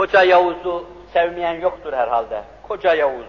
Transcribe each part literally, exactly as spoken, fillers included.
Koca Yavuz'u sevmeyen yoktur herhalde. Koca Yavuz.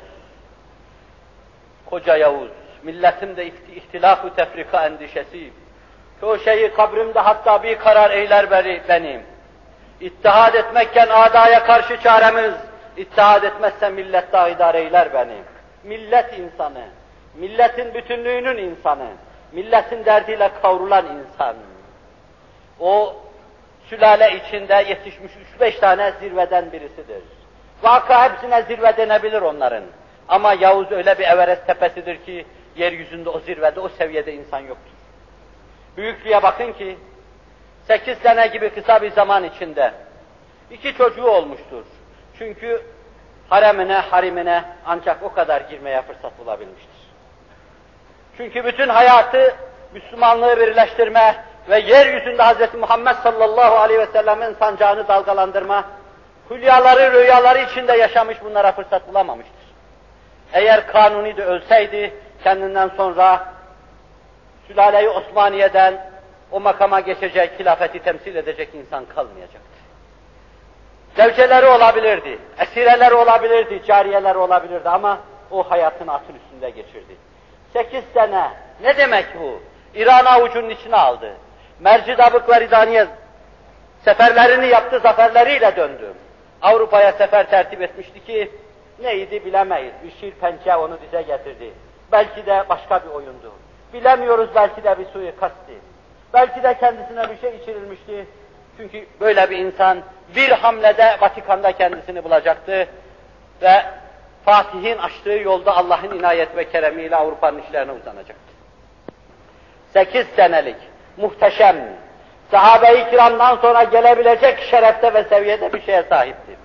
Koca Yavuz. Milletimde ihtilaf-ı tefrika endişesi. Çoğu şeyi kabrimde hatta bir karar eyler beri benim. İttihad etmekken adaya karşı çaremiz, ittihad etmezse millet daha idare eyler benim. Millet insanı, milletin bütünlüğünün insanı, milletin derdiyle kavrulan insan. O sülale içinde yetişmiş üç beş tane zirveden birisidir. Vaka hepsine zirve denebilir onların. Ama Yavuz öyle bir Everest tepesidir ki, yeryüzünde o zirvede, o seviyede insan yoktur. Büyüklüğe bakın ki, sekiz sene gibi kısa bir zaman içinde iki çocuğu olmuştur. Çünkü haremine, harimine ancak o kadar girmeye fırsat bulabilmiştir. Çünkü bütün hayatı Müslümanlığı birleştirme ve yeryüzünde Hz. Muhammed sallallahu aleyhi ve sellemin sancağını dalgalandırma, hülyaları, rüyaları içinde yaşamış, bunlara fırsat bulamamıştır. Eğer Kanuni de ölseydi, kendinden sonra Sülale-i Osmaniye'den o makama geçecek, hilafeti temsil edecek insan kalmayacaktı. Zevceleri olabilirdi, esireleri olabilirdi, cariyeleri olabilirdi ama o hayatını atın üstünde geçirdi. Sekiz sene, ne demek bu? İran'ı avucunun içine aldı. Mercidabık ve Ridaniye seferlerini yaptı, zaferleriyle döndü. Avrupa'ya sefer tertip etmişti ki, neydi bilemeyiz. Bir şiir pençe onu dize getirdi. Belki de başka bir oyundu. Bilemiyoruz, belki de bir suikastti. Belki de kendisine bir şey içirilmişti. Çünkü böyle bir insan bir hamlede Vatikan'da kendisini bulacaktı ve Fatih'in açtığı yolda Allah'ın inayet ve keremiyle Avrupa'nın işlerine uzanacaktı. Sekiz senelik, muhteşem, sahabe-i kiramdan sonra gelebilecek şerefte ve seviyede bir şeye sahipti.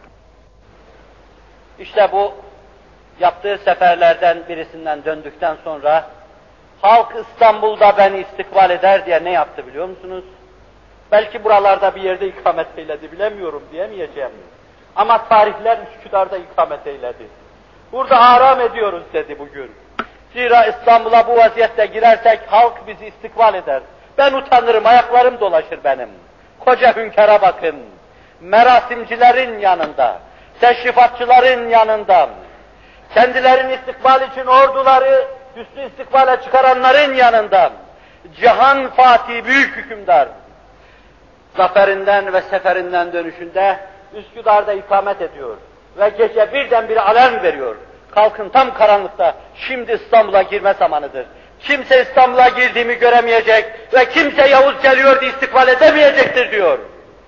İşte bu yaptığı seferlerden birisinden döndükten sonra halk İstanbul'da beni istikbal eder diye ne yaptı biliyor musunuz? Belki buralarda bir yerde ikamet eyledi, bilemiyorum diyemeyeceğim. Ama tarihler Üsküdar'da ikamet eyledi. Burada aram ediyoruz dedi bugün. Zira İstanbul'a bu vaziyette girersek halk bizi istikbal eder. Ben utanırım, ayaklarım dolaşır benim. Koca hünkâra bakın. Merasimcilerin yanında, teşrifatçıların yanında, kendilerini istikbal için orduları üstü istikbale çıkaranların yanında, Cihan Fatih büyük hükümdar, zaferinden ve seferinden dönüşünde Üsküdar'da ikamet ediyor ve gece birdenbire alarm veriyor. Kalkın tam karanlıkta, şimdi İstanbul'a girme zamanıdır. Kimse İstanbul'a girdiğimi göremeyecek ve kimse Yavuz geliyor diye istikbal edemeyecektir diyor.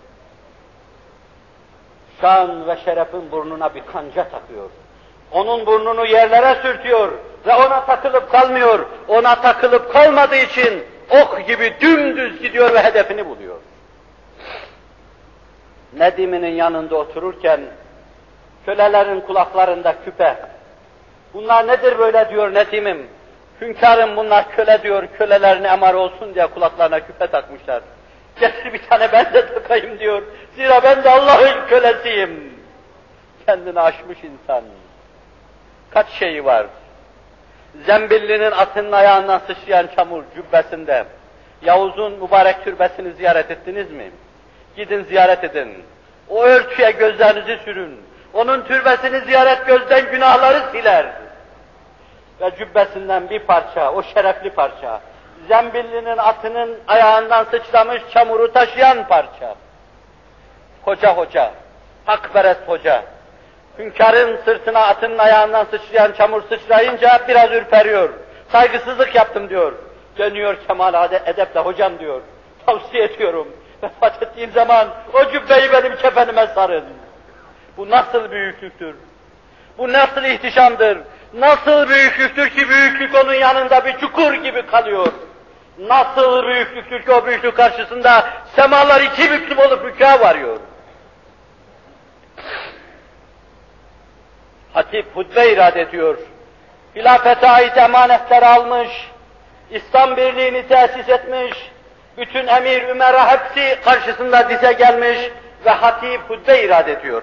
Şan ve şerefin burnuna bir kanca takıyor. Onun burnunu yerlere sürtüyor ve ona takılıp kalmıyor. Ona takılıp kalmadığı için ok gibi dümdüz gidiyor ve hedefini buluyor. Nedim'inin yanında otururken kölelerin kulaklarında küpe. Bunlar nedir böyle diyor Nedim'im. Hünkârım bunlar köle diyor, kölelerini emar olsun diye kulaklarına küpe takmışlar. Getir bir tane ben de takayım diyor. Zira ben de Allah'ın kölesiyim. Kendini aşmış insan. Kaç şeyi var. Zembillinin atının ayağından sıçrayan çamur cübbesinde. Yavuz'un mübarek türbesini ziyaret ettiniz mi? Gidin ziyaret edin. O örtüye gözlerinizi sürün. Onun türbesini ziyaret gözden günahları siler. Ve cübbesinden bir parça, o şerefli parça, Zembillinin atının ayağından sıçramış çamuru taşıyan parça. Hoca hoca, hakperest hoca, hünkârın sırtına atının ayağından sıçrayan çamur sıçrayınca biraz ürperiyor. Saygısızlık yaptım diyor. Dönüyor kemal edeple hocam diyor. Tavsiye ediyorum. Vefat ettiğim zaman o cübbeyi benim kefenime sarın. Bu nasıl büyüklüktür? Bu nasıl ihtişamdır? Nasıl büyüklüktür ki büyüklük onun yanında bir çukur gibi kalıyor? Nasıl büyüklüktür ki o büyüklük karşısında semalar iki büklüm olup rükâ varıyor? Hatip hutbe irade ediyor. Hilafete ait emanetleri almış, İslam birliğini tesis etmiş, bütün emir, ümera hepsi karşısında dize gelmiş ve hatip hutbe irade ediyor.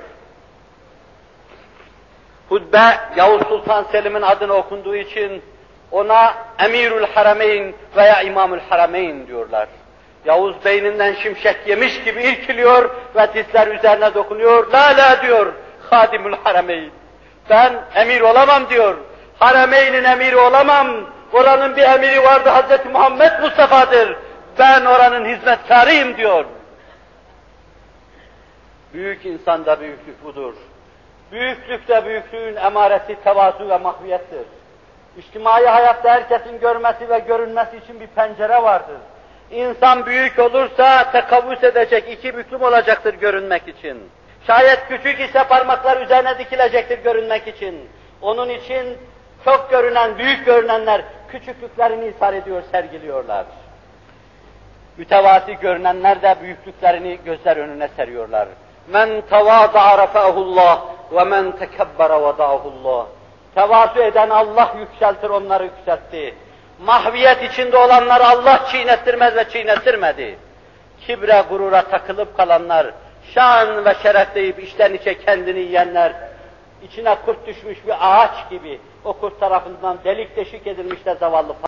Hutbe, Yavuz Sultan Selim'in adını okunduğu için ona Emirül Harameyn veya İmamül Harameyn diyorlar. Yavuz beyninden şimşek yemiş gibi irkiliyor ve dizler üzerine dokunuyor. La la diyor, Hadimül Harameyn. Ben emir olamam diyor. Harameyn'in emiri olamam. Oranın bir emiri vardı, Hazreti Muhammed Mustafa'dır. Ben oranın hizmetkarıyım diyor. Büyük insanda büyüklük budur. Büyüklükte büyüklüğün emaresi tevazu ve mahviyettir. İçtimai hayatta herkesin görmesi ve görünmesi için bir pencere vardır. İnsan büyük olursa tekavvüs edecek, iki büklüm olacaktır görünmek için. Şayet küçük ise parmaklar üzerine dikilecektir görünmek için. Onun için çok görünen, büyük görünenler küçüklüklerini ishar ediyor, sergiliyorlar. Mütevazi görünenler de büyüklüklerini gözler önüne seriyorlar. Men tevâda'a rafa'ahullah ve men tekebbere veda'ahullah. Tevazu eden Allah yükseltir, onları yükseltti. Mahviyet içinde olanlar Allah çiğnettirmez ve çiğnettirmedi. Kibre, gurura takılıp kalanlar, şan ve şeref deyip içten içe kendini yiyenler, içine kurt düşmüş bir ağaç gibi o kurt tarafından delik deşik edilmiş de zavallı